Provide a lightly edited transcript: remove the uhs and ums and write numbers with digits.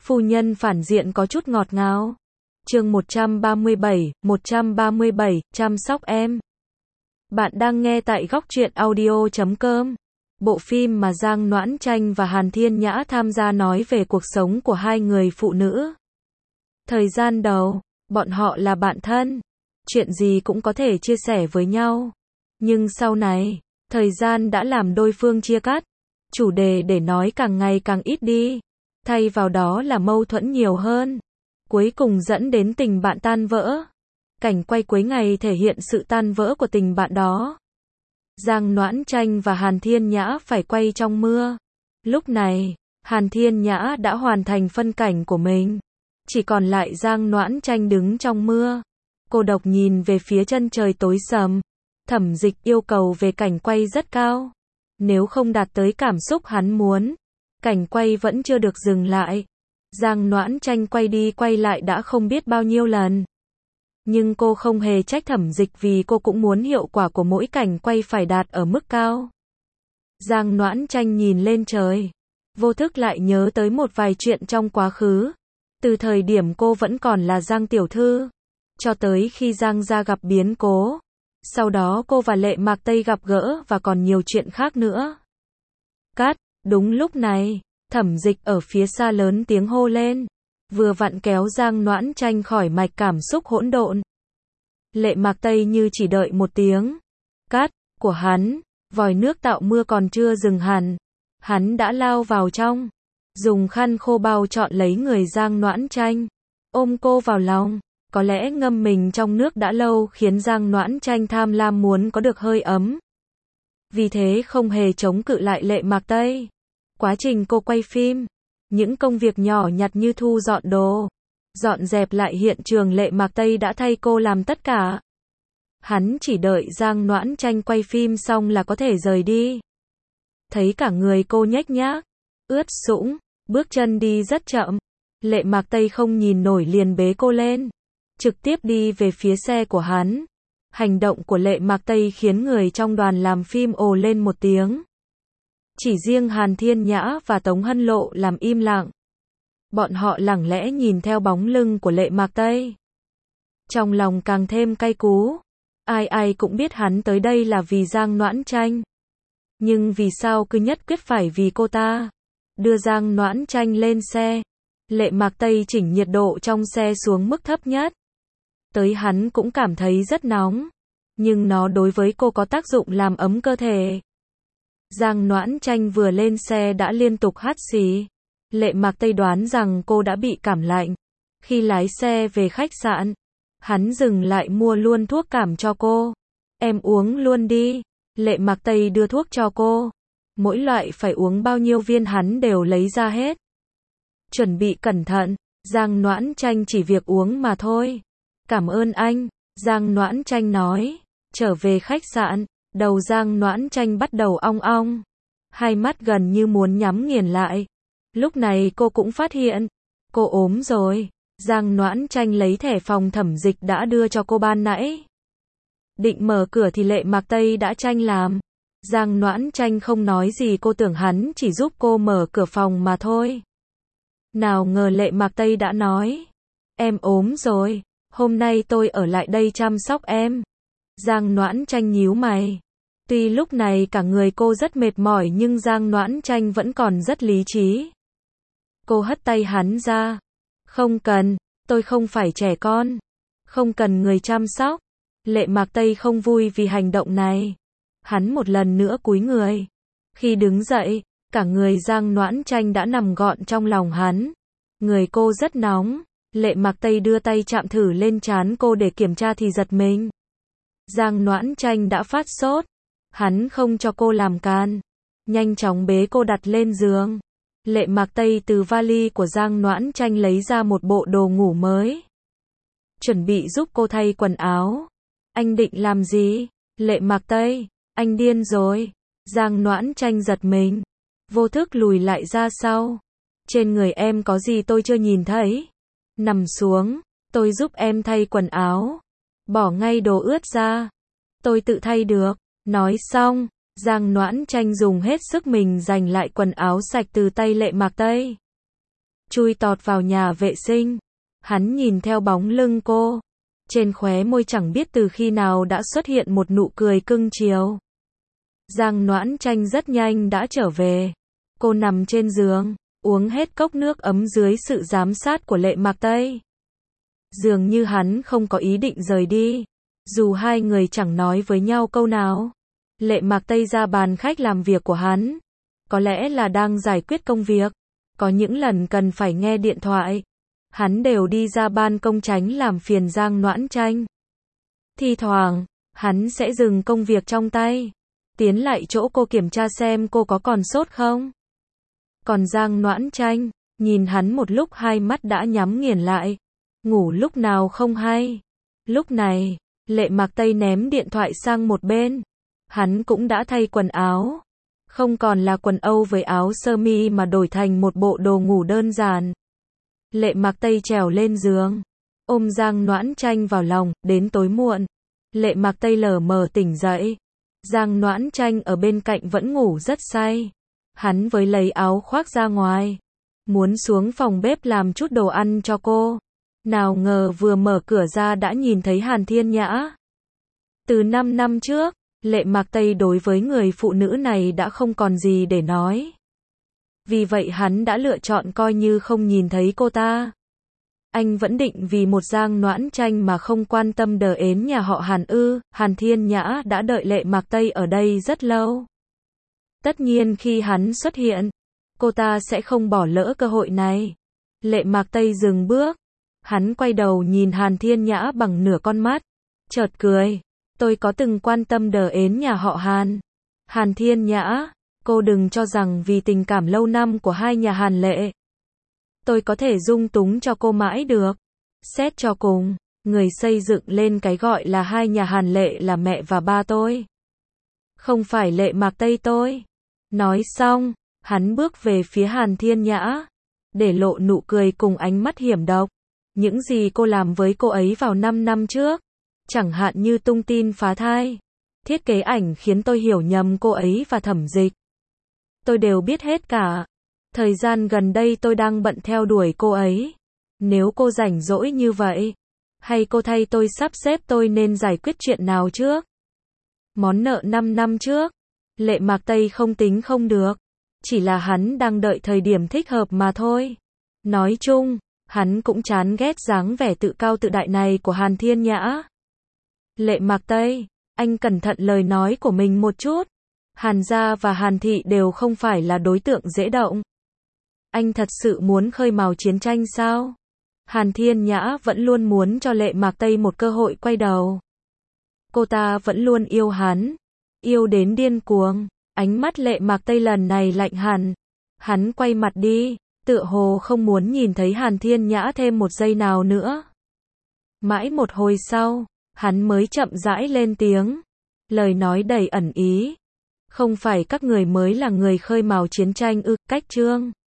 Phu nhân phản diện có chút ngọt ngào. Chương 137, chăm sóc em. Bạn đang nghe tại góc truyện audio.com. Bộ phim mà Giang Noãn Chanh và Hàn Thiên Nhã tham gia nói về cuộc sống của hai người phụ nữ. Thời gian đầu, bọn họ là bạn thân, chuyện gì cũng có thể chia sẻ với nhau. Nhưng sau này, thời gian đã làm đôi phương chia cắt, chủ đề để nói càng ngày càng ít đi, thay vào đó là mâu thuẫn nhiều hơn, cuối cùng dẫn đến tình bạn tan vỡ. Cảnh quay cuối ngày thể hiện sự tan vỡ của tình bạn đó. Giang Noãn Chanh và Hàn Thiên Nhã phải quay trong mưa. Lúc này, Hàn Thiên Nhã đã hoàn thành phân cảnh của mình, chỉ còn lại Giang Noãn Chanh đứng trong mưa, cô độc nhìn về phía chân trời tối sầm. Thẩm Dịch yêu cầu về cảnh quay rất cao, nếu không đạt tới cảm xúc hắn muốn, cảnh quay vẫn chưa được dừng lại. Giang Noãn Chanh quay đi quay lại đã không biết bao nhiêu lần, nhưng cô không hề trách Thẩm Dịch vì cô cũng muốn hiệu quả của mỗi cảnh quay phải đạt ở mức cao. Giang Noãn Chanh nhìn lên trời, vô thức lại nhớ tới một vài chuyện trong quá khứ, từ thời điểm cô vẫn còn là Giang tiểu thư, cho tới khi Giang gia gặp biến cố. Sau đó cô và Lệ Mạc Tây gặp gỡ và còn nhiều chuyện khác nữa. Cắt, đúng lúc này, Thẩm Dịch ở phía xa lớn tiếng hô lên, vừa vặn kéo Giang Noãn Chanh khỏi mạch cảm xúc hỗn độn. Lệ Mạc Tây như chỉ đợi một tiếng cắt của hắn, vòi nước tạo mưa còn chưa dừng hẳn, hắn đã lao vào trong, dùng khăn khô bao trọn lấy người Giang Noãn Chanh, ôm cô vào lòng. Có lẽ ngâm mình trong nước đã lâu khiến Giang Noãn Chanh tham lam muốn có được hơi ấm. Vì thế không hề chống cự lại Lệ Mạc Tây. Quá trình cô quay phim, những công việc nhỏ nhặt như thu dọn đồ, dọn dẹp lại hiện trường Lệ Mạc Tây đã thay cô làm tất cả. Hắn chỉ đợi Giang Noãn Chanh quay phim xong là có thể rời đi. Thấy cả người cô nhếch nhác, ướt sũng, bước chân đi rất chậm. Lệ Mạc Tây không nhìn nổi liền bế cô lên, trực tiếp đi về phía xe của hắn. Hành động của Lệ Mạc Tây khiến người trong đoàn làm phim ồ lên một tiếng. Chỉ riêng Hàn Thiên Nhã và Tống Hân Lộ làm im lặng. Bọn họ lẳng lẽ nhìn theo bóng lưng của Lệ Mạc Tây, trong lòng càng thêm cay cú. Ai ai cũng biết hắn tới đây là vì Giang Noãn Chanh, nhưng vì sao cứ nhất quyết phải vì cô ta? Đưa Giang Noãn Chanh lên xe, Lệ Mạc Tây chỉnh nhiệt độ trong xe xuống mức thấp nhất. Tới hắn cũng cảm thấy rất nóng, nhưng nó đối với cô có tác dụng làm ấm cơ thể. Giang Noãn Chanh vừa lên xe đã liên tục hắt xì. Lệ Mạc Tây đoán rằng cô đã bị cảm lạnh. Khi lái xe về khách sạn, hắn dừng lại mua luôn thuốc cảm cho cô. Em uống luôn đi. Lệ Mạc Tây đưa thuốc cho cô. Mỗi loại phải uống bao nhiêu viên hắn đều lấy ra hết. Chuẩn bị cẩn thận, Giang Noãn Chanh chỉ việc uống mà thôi. Cảm ơn anh, Giang Noãn Chanh nói. Trở về khách sạn, đầu Giang Noãn Chanh bắt đầu ong ong, hai mắt gần như muốn nhắm nghiền lại. Lúc này cô cũng phát hiện, cô ốm rồi. Giang Noãn Chanh lấy thẻ phòng Thẩm Dịch đã đưa cho cô ban nãy. Định mở cửa thì Lệ Mạc Tây đã tranh làm. Giang Noãn Chanh không nói gì, cô tưởng hắn chỉ giúp cô mở cửa phòng mà thôi. Nào ngờ Lệ Mạc Tây đã nói, em ốm rồi, hôm nay tôi ở lại đây chăm sóc em. Giang Noãn Chanh nhíu mày. Tuy lúc này cả người cô rất mệt mỏi nhưng Giang Noãn Chanh vẫn còn rất lý trí. Cô hất tay hắn ra. Không cần, tôi không phải trẻ con. Không cần người chăm sóc. Lệ Mạc Tây không vui vì hành động này. Hắn một lần nữa cúi người. Khi đứng dậy, cả người Giang Noãn Chanh đã nằm gọn trong lòng hắn. Người cô rất nóng. Lệ Mạc Tây đưa tay chạm thử lên trán cô để kiểm tra thì giật mình. Giang Noãn Chanh đã phát sốt. Hắn không cho cô làm can, nhanh chóng bế cô đặt lên giường. Lệ Mạc Tây từ vali của Giang Noãn Chanh lấy ra một bộ đồ ngủ mới, chuẩn bị giúp cô thay quần áo. Anh định làm gì? Lệ Mạc Tây, anh điên rồi. Giang Noãn Chanh giật mình, vô thức lùi lại ra sau. Trên người em có gì tôi chưa nhìn thấy? Nằm xuống, tôi giúp em thay quần áo. Bỏ ngay đồ ướt ra. Tôi tự thay được. Nói xong, Giang Noãn Chanh dùng hết sức mình giành lại quần áo sạch từ tay Lệ Mạc Tây. chui tọt vào nhà vệ sinh. Hắn nhìn theo bóng lưng cô. Trên khóe môi chẳng biết từ khi nào đã xuất hiện một nụ cười cưng chiều. Giang Noãn Tranh rất nhanh đã trở về. Cô nằm trên giường, uống hết cốc nước ấm dưới sự giám sát của Lệ Mạc Tây. Dường như hắn không có ý định rời đi. Dù hai người chẳng nói với nhau câu nào. Lệ Mạc Tây ra bàn khách làm việc của hắn. Có lẽ là đang giải quyết công việc. Có những lần cần phải nghe điện thoại. Hắn đều đi ra ban công tránh làm phiền Giang Noãn Tranh. Thi thoảng, hắn sẽ dừng công việc trong tay. Tiến lại chỗ cô kiểm tra xem cô có còn sốt không. Còn Giang Noãn Tranh, nhìn hắn một lúc hai mắt đã nhắm nghiền lại. Ngủ lúc nào không hay. Lúc này, Lệ Mạc Tây ném điện thoại sang một bên. Hắn cũng đã thay quần áo. Không còn là quần Âu với áo sơ mi mà đổi thành một bộ đồ ngủ đơn giản. Lệ Mạc Tây trèo lên giường, ôm Giang Noãn Tranh vào lòng, đến tối muộn. Lệ Mạc Tây lờ mờ tỉnh dậy. Giang Noãn Tranh ở bên cạnh vẫn ngủ rất say. Hắn với lấy áo khoác ra ngoài. Muốn xuống phòng bếp làm chút đồ ăn cho cô. Nào ngờ vừa mở cửa ra đã nhìn thấy Hàn Thiên Nhã. Từ 5 năm trước, Lệ Mạc Tây đối với người phụ nữ này đã không còn gì để nói. Vì vậy hắn đã lựa chọn coi như không nhìn thấy cô ta. Anh vẫn định vì một Giang Noãn Tranh mà không quan tâm đờ ến nhà họ Hàn ư. Hàn Thiên Nhã đã đợi Lệ Mạc Tây ở đây rất lâu. Tất nhiên khi hắn xuất hiện, cô ta sẽ không bỏ lỡ cơ hội này. Lệ Mạc Tây dừng bước. Hắn quay đầu nhìn Hàn Thiên Nhã bằng nửa con mắt. Chợt cười. Tôi có từng quan tâm đờ ến nhà họ Hàn. Hàn Thiên Nhã, cô đừng cho rằng vì tình cảm lâu năm của hai nhà Hàn Lệ, tôi có thể dung túng cho cô mãi được. Xét cho cùng, người xây dựng lên cái gọi là hai nhà Hàn Lệ là mẹ và ba tôi. Không phải Lệ Mạc Tây tôi. Nói xong, hắn bước về phía Hàn Thiên Nhã, để lộ nụ cười cùng ánh mắt hiểm độc. Những gì cô làm với cô ấy vào 5 năm trước, chẳng hạn như tung tin phá thai, thiết kế ảnh khiến tôi hiểu nhầm cô ấy và Thẩm Dịch. Tôi đều biết hết cả. Thời gian gần đây tôi đang bận theo đuổi cô ấy. Nếu cô rảnh rỗi như vậy, hay cô thay tôi sắp xếp tôi nên giải quyết chuyện nào trước? Món nợ 5 năm trước, Lệ Mạc Tây không tính không được. Chỉ là hắn đang đợi thời điểm thích hợp mà thôi. Nói chung, hắn cũng chán ghét dáng vẻ tự cao tự đại này của Hàn Thiên Nhã. Lệ Mạc Tây, anh cẩn thận lời nói của mình một chút. Hàn gia và Hàn thị đều không phải là đối tượng dễ động. Anh thật sự muốn khơi mào chiến tranh sao? Hàn Thiên Nhã vẫn luôn muốn cho Lệ Mạc Tây một cơ hội quay đầu. Cô ta vẫn luôn yêu hắn. Yêu đến điên cuồng. Ánh mắt Lệ Mạc Tây lần này lạnh hẳn. Hắn quay mặt đi, tựa hồ không muốn nhìn thấy Hàn Thiên Nhã thêm một giây nào nữa. Mãi một hồi sau, hắn mới chậm rãi lên tiếng. Lời nói đầy ẩn ý. Không phải các người mới là người khơi mào chiến tranh ư? Cách chương